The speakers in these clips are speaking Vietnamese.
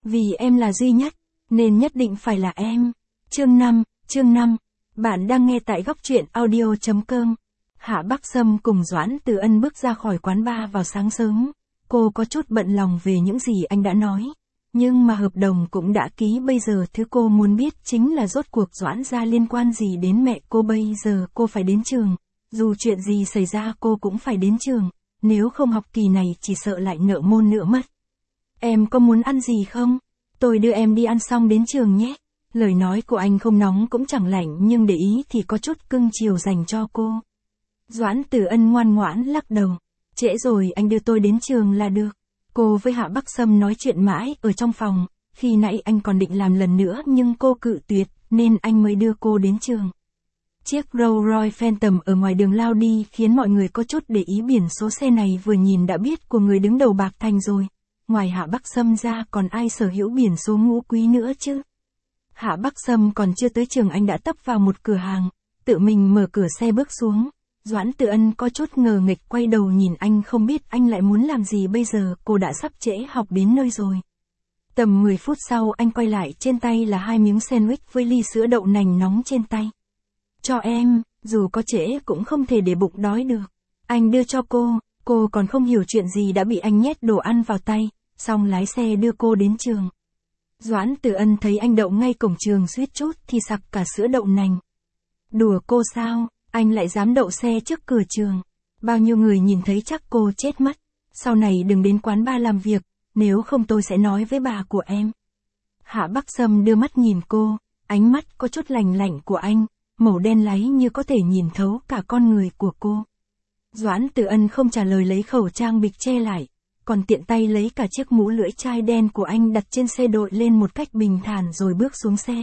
Vì em là duy nhất, nên nhất định phải là em. Chương 5, bạn đang nghe tại góc truyện audio.com. Hạ Bắc Sâm cùng Doãn Từ Ân bước ra khỏi quán bar vào sáng sớm. Cô có chút bận lòng về những gì anh đã nói. Nhưng mà hợp đồng cũng đã ký, bây giờ thứ cô muốn biết chính là rốt cuộc Doãn gia liên quan gì đến mẹ cô. Bây giờ cô phải đến trường. Dù chuyện gì xảy ra cô cũng phải đến trường. Nếu không học kỳ này chỉ sợ lại nợ môn nữa mất. Em có muốn ăn gì không? Tôi đưa em đi ăn xong đến trường nhé. Lời nói của anh không nóng cũng chẳng lạnh nhưng để ý thì có chút cưng chiều dành cho cô. Doãn Từ Ân ngoan ngoãn lắc đầu. Trễ rồi, anh đưa tôi đến trường là được. Cô với Hạ Bắc Sâm nói chuyện mãi ở trong phòng. Khi nãy anh còn định làm lần nữa nhưng cô cự tuyệt nên anh mới đưa cô đến trường. Chiếc Rolls Royce Phantom ở ngoài đường lao đi khiến mọi người có chút để ý. Biển số xe này vừa nhìn đã biết của người đứng đầu Bạc Thành rồi. Ngoài Hạ Bắc Sâm ra còn ai sở hữu biển số ngũ quý nữa chứ? Hạ Bắc Sâm còn chưa tới trường anh đã tấp vào một cửa hàng, tự mình mở cửa xe bước xuống. Doãn Từ Ân có chút ngờ nghịch quay đầu nhìn anh, không biết anh lại muốn làm gì bây giờ. Cô đã sắp trễ học đến nơi rồi. Tầm 10 phút sau anh quay lại, trên tay là 2 miếng sandwich với ly sữa đậu nành nóng trên tay. Cho em, dù có trễ cũng không thể để bụng đói được. Anh đưa cho cô còn không hiểu chuyện gì đã bị anh nhét đồ ăn vào tay, xong lái xe đưa cô đến trường. Doãn Từ Ân thấy anh đậu ngay cổng trường suýt chút thì sặc cả sữa đậu nành. Đùa cô sao, anh lại dám đậu xe trước cửa trường. Bao nhiêu người nhìn thấy chắc cô chết mất. Sau này đừng đến quán bar làm việc, nếu không tôi sẽ nói với bà của em. Hạ Bắc Sâm đưa mắt nhìn cô, ánh mắt có chút lạnh lạnh của anh, màu đen láy như có thể nhìn thấu cả con người của cô. Doãn Từ Ân không trả lời, lấy khẩu trang bịt che lại, còn tiện tay lấy cả chiếc mũ lưỡi chai đen của anh đặt trên xe đội lên một cách bình thản rồi bước xuống xe.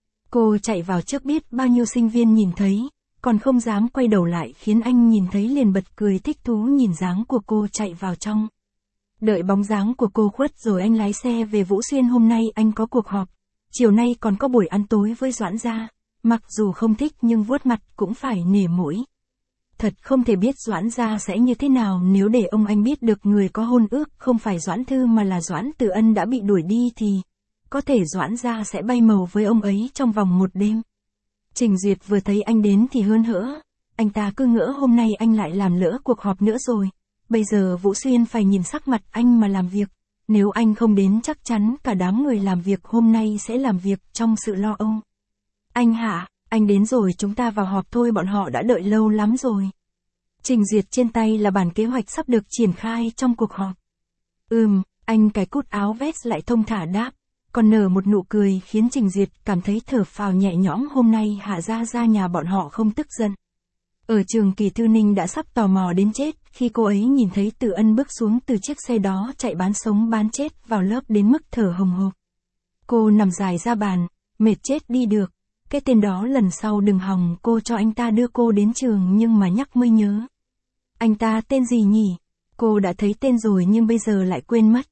Cô chạy vào trước, biết bao nhiêu sinh viên nhìn thấy, còn không dám quay đầu lại, khiến anh nhìn thấy liền bật cười thích thú nhìn dáng của cô chạy vào trong. Đợi bóng dáng của cô khuất rồi anh lái xe về Vũ Xuyên. Hôm nay anh có cuộc họp, chiều nay còn có buổi ăn tối với Doãn gia. Mặc dù không thích nhưng vuốt mặt cũng phải nể mũi. Thật không thể biết Doãn gia sẽ như thế nào nếu để ông anh biết được người có hôn ước không phải Doãn Thư mà là Doãn Từ Ân đã bị đuổi đi thì có thể Doãn gia sẽ bay màu với ông ấy trong vòng một đêm. Trình Duyệt vừa thấy anh đến thì hớn hở, anh ta cứ ngỡ hôm nay anh lại làm lỡ cuộc họp nữa rồi. Bây giờ Vũ Xuyên phải nhìn sắc mặt anh mà làm việc, nếu anh không đến chắc chắn cả đám người làm việc hôm nay sẽ làm việc trong sự lo âu. Anh Hạ, anh đến rồi, chúng ta vào họp thôi, bọn họ đã đợi lâu lắm rồi. Trình Duyệt trên tay là bản kế hoạch sắp được triển khai trong cuộc họp. Anh cài cúc áo vest lại thông thả đáp, còn nở một nụ cười khiến Trình Duyệt cảm thấy thở phào nhẹ nhõm. Hôm nay Hạ gia ra nhà bọn họ không tức giận. Ở trường Kỳ Thư Ninh đã sắp tò mò đến chết khi cô ấy nhìn thấy Từ Ân bước xuống từ chiếc xe đó chạy bán sống bán chết vào lớp đến mức thở hồng hộc. Cô nằm dài ra bàn, mệt chết đi được. Cái tên đó lần sau đừng hòng, cô cho anh ta đưa cô đến trường nhưng mà nhắc mới nhớ. Anh ta tên gì nhỉ? Cô đã thấy tên rồi nhưng bây giờ lại quên mất.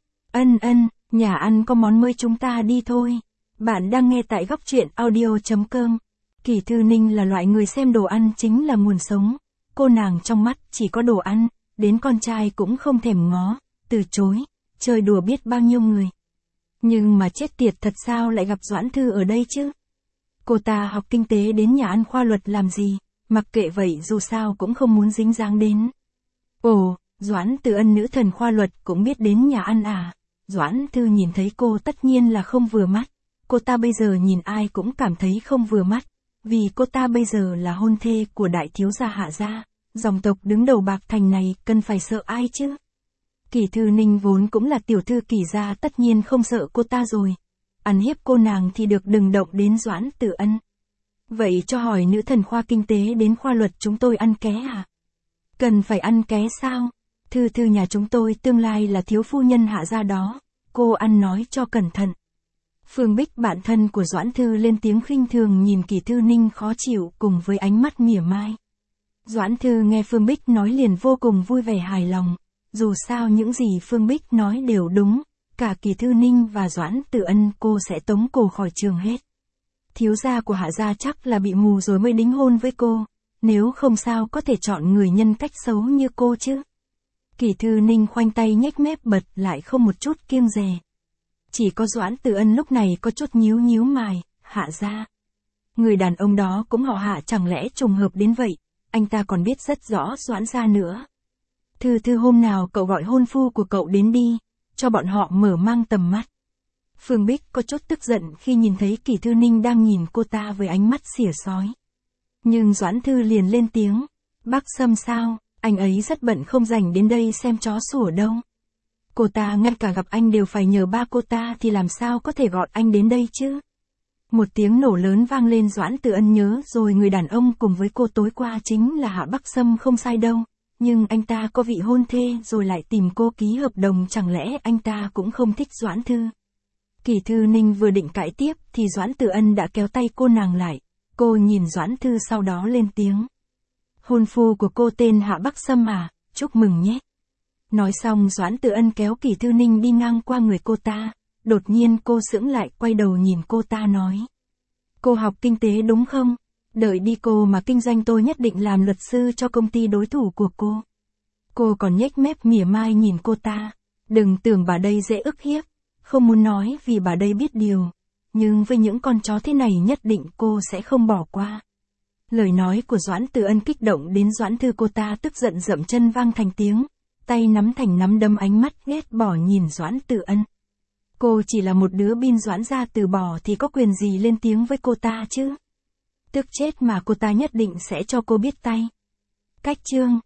Nhà ăn có món mới, chúng ta đi thôi. Bạn đang nghe tại góc truyện audio.com. Kỳ Thư Ninh là loại người xem đồ ăn chính là nguồn sống. Cô nàng trong mắt chỉ có đồ ăn, đến con trai cũng không thèm ngó, từ chối, chơi đùa biết bao nhiêu người. Nhưng mà chết tiệt thật, sao lại gặp Doãn Thư ở đây chứ? Cô ta học kinh tế đến nhà ăn khoa luật làm gì? Mặc kệ vậy, dù sao cũng không muốn dính dáng đến. Ồ, Doãn Từ Ân nữ thần khoa luật cũng biết đến nhà ăn à? Doãn Thư nhìn thấy cô tất nhiên là không vừa mắt. Cô ta bây giờ nhìn ai cũng cảm thấy không vừa mắt, vì cô ta bây giờ là hôn thê của đại thiếu gia Hạ gia, dòng tộc đứng đầu Bạc Thành này cần phải sợ ai chứ? Kỳ Thư Ninh vốn cũng là tiểu thư Kỳ gia, tất nhiên không sợ cô ta rồi. Ăn hiếp cô nàng thì được, đừng động đến Doãn Từ Ân. Vậy cho hỏi nữ thần khoa kinh tế đến khoa luật chúng tôi ăn ké à? Cần phải ăn ké sao? Thư nhà chúng tôi tương lai là thiếu phu nhân Hạ gia đó, cô ăn nói cho cẩn thận. Phương Bích, bạn thân của Doãn Thư, lên tiếng khinh thường nhìn Kỳ Thư Ninh khó chịu cùng với ánh mắt mỉa mai. Doãn Thư nghe Phương Bích nói liền vô cùng vui vẻ hài lòng, dù sao những gì Phương Bích nói đều đúng, cả Kỳ Thư Ninh và Doãn Từ Ân cô sẽ tống cổ khỏi trường hết. Thiếu gia của Hạ gia chắc là bị mù rồi mới đính hôn với cô, nếu không sao có thể chọn người nhân cách xấu như cô chứ. Kỳ Thư Ninh khoanh tay nhếch mép bật lại không một chút kiêng dè. Chỉ có Doãn Từ Ân lúc này có chút nhíu nhíu mày, Hạ gia. Người đàn ông đó cũng họ Hạ chẳng lẽ trùng hợp đến vậy, anh ta còn biết rất rõ Doãn gia nữa. Thư hôm nào cậu gọi hôn phu của cậu đến đi, cho bọn họ mở mang tầm mắt. Phương Bích có chút tức giận khi nhìn thấy Kỷ Thư Ninh đang nhìn cô ta với ánh mắt xỉa xói. Nhưng Doãn Thư liền lên tiếng, bác Sâm sao, anh ấy rất bận không rảnh đến đây xem chó sủa đâu. Cô ta ngay cả gặp anh đều phải nhờ ba cô ta thì làm sao có thể gọi anh đến đây chứ. Một tiếng nổ lớn vang lên. Doãn Từ Ân nhớ rồi, người đàn ông cùng với cô tối qua chính là Hạ Bắc Sâm không sai đâu. Nhưng anh ta có vị hôn thê rồi lại tìm cô ký hợp đồng, chẳng lẽ anh ta cũng không thích Doãn Thư. Kỷ Thư Ninh vừa định cãi tiếp thì Doãn Từ Ân đã kéo tay cô nàng lại. Cô nhìn Doãn Thư sau đó lên tiếng. Hôn phu của cô tên Hạ Bắc Sâm à, chúc mừng nhé. Nói xong Doãn Từ Ân kéo Kỷ Thư Ninh đi ngang qua người cô ta. Đột nhiên cô sững lại, quay đầu nhìn cô ta nói. Cô học kinh tế đúng không? Đợi đi cô mà kinh doanh tôi nhất định làm luật sư cho công ty đối thủ của cô. Cô còn nhếch mép mỉa mai nhìn cô ta. Đừng tưởng bà đây dễ ức hiếp. Không muốn nói vì bà đây biết điều. Nhưng với những con chó thế này nhất định cô sẽ không bỏ qua. Lời nói của Doãn Từ Ân kích động đến Doãn Thư, cô ta tức giận dậm chân vang thành tiếng. Tay nắm thành nắm đấm, ánh mắt ghét bỏ nhìn Doãn Từ Ân. Cô chỉ là một đứa bin Doãn gia từ bỏ thì có quyền gì lên tiếng với cô ta chứ? Tức chết mà cô ta nhất định sẽ cho cô biết tay. Cách chương